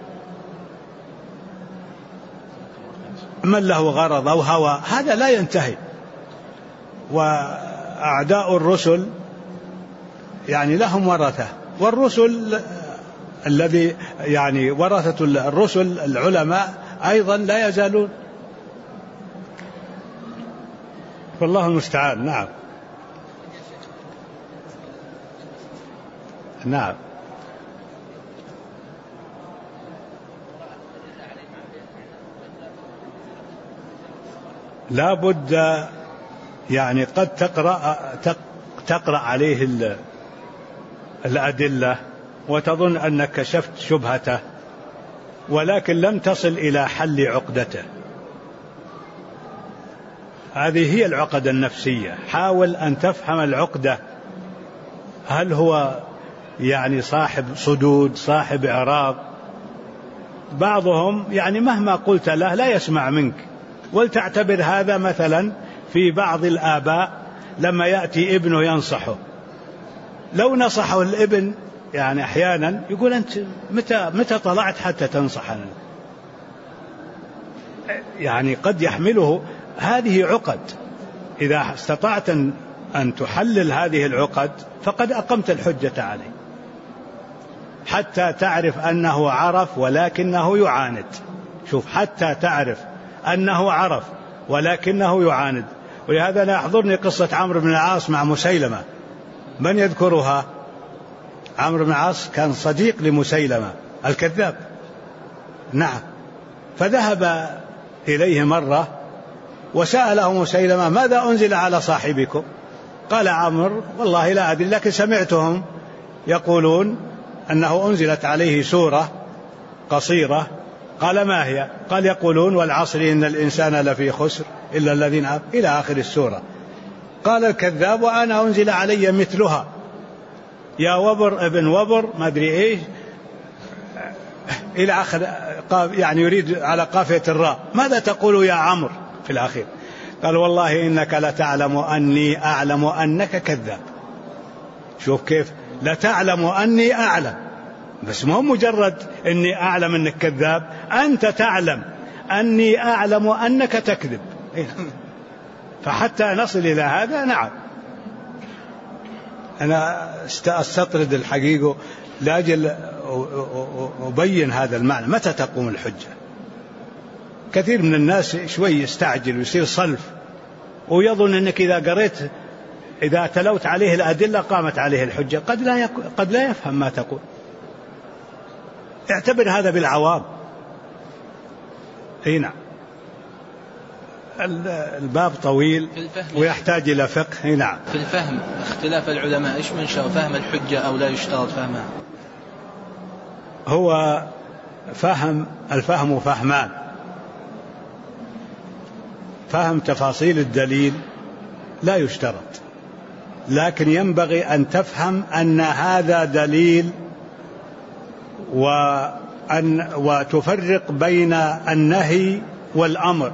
من له غرض أو هوى هذا لا ينتهي. وأعداء الرسل يعني لهم ورثة، والرسل الذي يعني ورثة الرسل العلماء أيضا لا يزالون، فالله المستعان. نعم. نعم. لا بد يعني قد تقرأ عليه الأدلة وتظن أنك كشفت شبهته، ولكن لم تصل إلى حل عقدته. هذه هي العقد النفسية. حاول أن تفهم العقدة، هل هو يعني صاحب صدود، صاحب إعراض؟ بعضهم يعني مهما قلت له لا يسمع منك. ولتعتبر هذا مثلا في بعض الآباء لما يأتي ابنه ينصحه، لو نصحه الابن يعني أحيانا يقول أنت متى طلعت حتى تنصحنا؟ يعني قد يحمله هذه عقد. إذا استطعت أن تحلل هذه العقد فقد أقمت الحجة عليه، حتى تعرف أنه عرف ولكنه يعاند. شوف، حتى تعرف أنه عرف ولكنه يعاند. ولهذا لا يحضرني قصة عمرو بن العاص مع مسيلمة. من يذكرها؟ عمرو بن العاص كان صديق لمسيلمة الكذاب. نعم. فذهب إليه مرة وسأله مسيلمة: ماذا أنزل على صاحبكم؟ قال عمرو: والله لا أدري، لكن سمعتهم يقولون أنه أنزلت عليه سورة قصيرة. قال: ما هي؟ قال: يقولون والعصر إن الإنسان لفي خسر إلا الذين آمنوا إلى آخر السورة. قال الكذاب: وأنا أنزل علي مثلها، يا وبر ابن وبر ما أدري إيش إلى آخر، يعني يريد على قافية الراء. ماذا تقول يا عمرو في الأخير؟ قال: والله إنك لتعلم أني أعلم أنك كذاب. شوف كيف، لتعلم أني أعلم، بس مو مجرد أني أعلم أنك كذاب، أنت تعلم أني أعلم أنك تكذب. فحتى نصل إلى هذا، نعم، أنا أستطرد الحقيقة لأجل أبين هذا المعنى. متى تقوم الحجة؟ كثير من الناس شوي يستعجل ويصير صلف ويظن أنك إذا تلوت عليه الأدلة قامت عليه الحجة. قد لا يفهم ما تقول. اعتبر هذا بالعوام. نعم. الباب طويل ويحتاج إلى فقه. نعم. في الفهم اختلاف العلماء، إيش منشأ فهم الحجة أو لا يشترط فهمها؟ هو الفهم فهمان: فهم تفاصيل الدليل لا يشترط، لكن ينبغي أن تفهم أن هذا دليل، وتفرق بين النهي والأمر.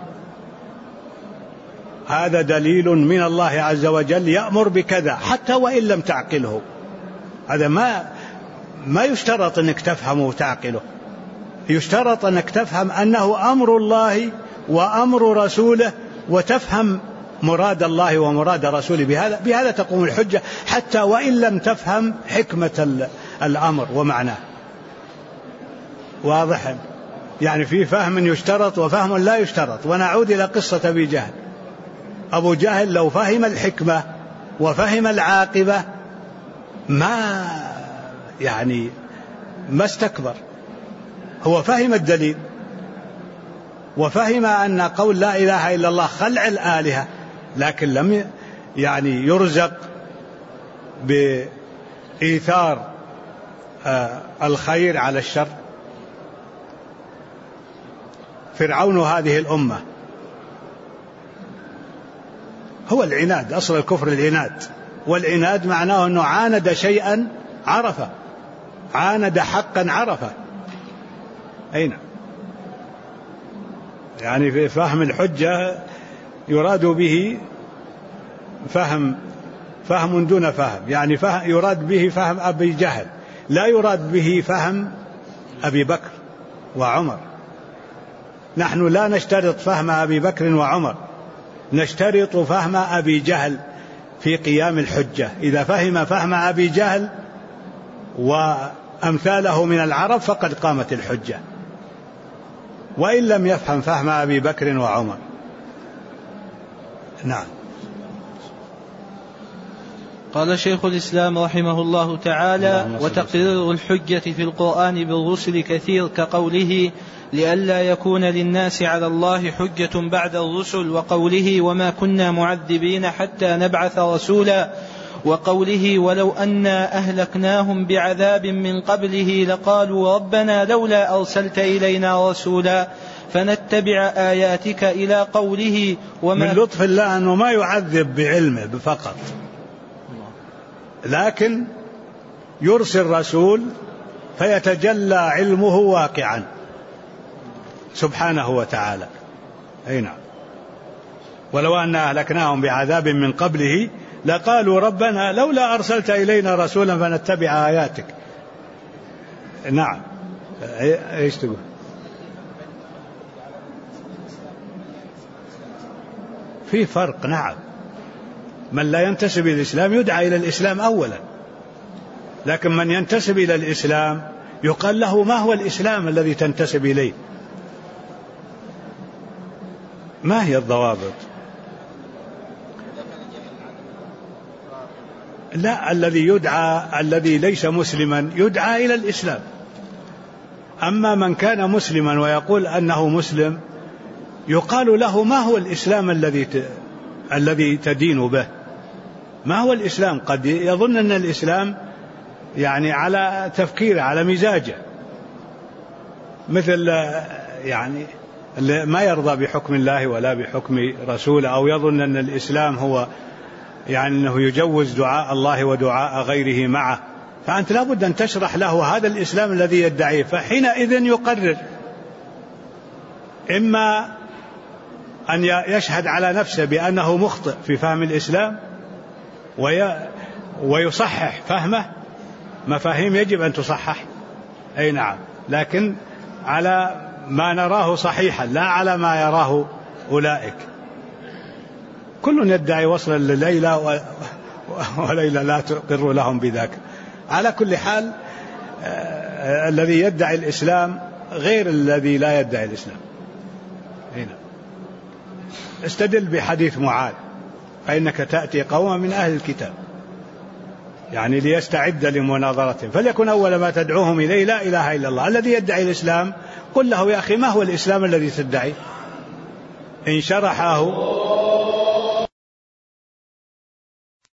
هذا دليل من الله عز وجل يأمر بكذا حتى وإن لم تعقله. هذا ما يشترط أنك تفهمه وتعقله، يشترط أنك تفهم أنه أمر الله وأمر رسوله، وتفهم مراد الله ومراد رسوله. بهذا تقوم الحجة حتى وإن لم تفهم حكمة الأمر ومعناه. واضح؟ يعني في فهم يشترط وفهم لا يشترط. ونعود إلى قصة أبي جهل. أبو جهل لو فهم الحكمة وفهم العاقبة ما استكبر. هو فهم الدليل وفهم أن قول لا إله إلا الله خلع الآلهة، لكن لم يرزق بإيثار الخير على الشر. فرعون هذه الأمة هو العناد. أصل الكفر العناد، والعناد معناه أنه عاند شيئا عرفه، عاند حقا عرفه. أين يعني في فهم الحجة يراد به فهم دون فهم، يعني يراد به فهم أبي جهل، لا يراد به فهم أبي بكر وعمر. نحن لا نشترط فهم أبي بكر وعمر، نشترط فهم أبي جهل في قيام الحجة. إذا فهم أبي جهل وأمثاله من العرب فقد قامت الحجة، وإن لم يفهم فهم أبي بكر وعمر. نعم. قال شيخ الإسلام رحمه الله تعالى: وتقرير الحجة في القرآن بالرسل كثير، كقوله: لئلا يكون للناس على الله حجة بعد الرسل، وقوله: وما كنا معذبين حتى نبعث رسولا، وقوله: ولو أنا أهلكناهم بعذاب من قبله لقالوا ربنا لولا أرسلت إلينا رسولا فنتبع آياتك، إلى قوله: من لطف الله أنه ما يعذب بعلمه فقط، لكن يرسل رسول فيتجلى علمه واقعا سبحانه وتعالى. أي نعم. ولو أنا أهلكناهم بعذاب من قبله لقالوا ربنا لولا أرسلت إلينا رسولا فنتبع آياتك. نعم. ايش تقول؟ في فرق. نعم. من لا ينتسب إلى الإسلام يدعى إلى الإسلام أولا، لكن من ينتسب إلى الإسلام يقال له: ما هو الإسلام الذي تنتسب إليه؟ ما هي الضوابط؟ لا، الذي ليس مسلما يدعى إلى الإسلام. أما من كان مسلما ويقول أنه مسلم يقال له: ما هو الإسلام الذي تدين به؟ ما هو الإسلام؟ قد يظن أن الإسلام يعني على تفكيره، على مزاجه، مثل يعني ما يرضى بحكم الله ولا بحكم رسوله، أو يظن أن الإسلام هو يعني أنه يجوز دعاء الله ودعاء غيره معه. فأنت لابد أن تشرح له هذا الإسلام الذي يدعيه، فحينئذ يقرر إما أن يشهد على نفسه بأنه مخطئ في فهم الإسلام ويصحح فهمه، مفاهيم يجب أن تصحح. أي نعم، لكن على ما نراه صحيحا لا على ما يراه أولئك. كل يدعي وصلا لليلى وليلى لا تقر لهم بذاك. على كل حال الذي يدعي الإسلام غير الذي لا يدعي الإسلام. هنا استدل بحديث معاذ: فإنك تأتي قوما من أهل الكتاب، يعني ليستعد لمناظرتهم، فليكن أول ما تدعوهم إليه لا إله إلا الله. الذي يدعي الإسلام قل له: يا أخي ما هو الإسلام الذي تدعي؟ إن شرحه